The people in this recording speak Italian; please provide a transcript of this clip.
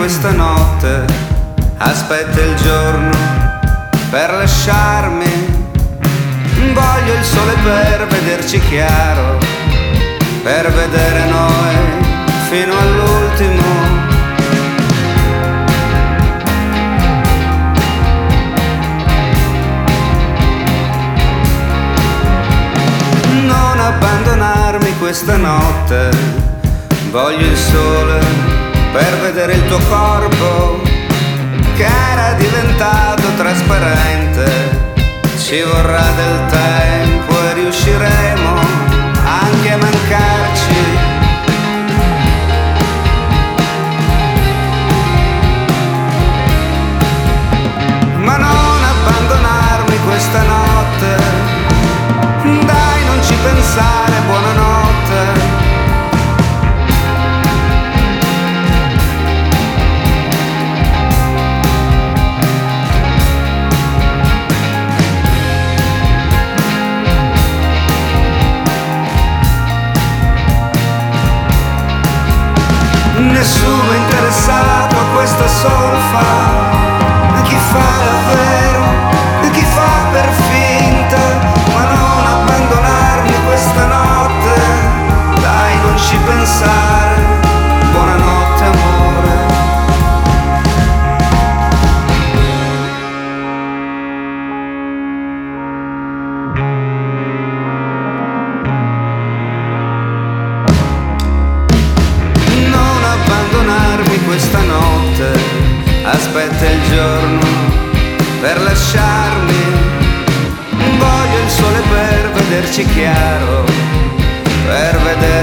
questa notte, aspetta il giorno per lasciarmi. Voglio il sole per vederci chiaro, per vedere noi fino all'ultimo. Non abbandonarmi questa notte, voglio il sole per vedere il tuo corpo che era diventato trasparente. Ci vorrà del tempo e riusciremo anche a mancarci. Ma non abbandonarmi questa notte, dai, non ci pensare, buonanotte. Nessuno è interessato a questa solfa, chi fa davvero e chi fa per finta. Ma non abbandonarmi questa notte, dai, non ci pensare, buonanotte amore. Questa notte, aspetta il giorno per lasciarmi. Voglio il sole per vederci chiaro, per vedere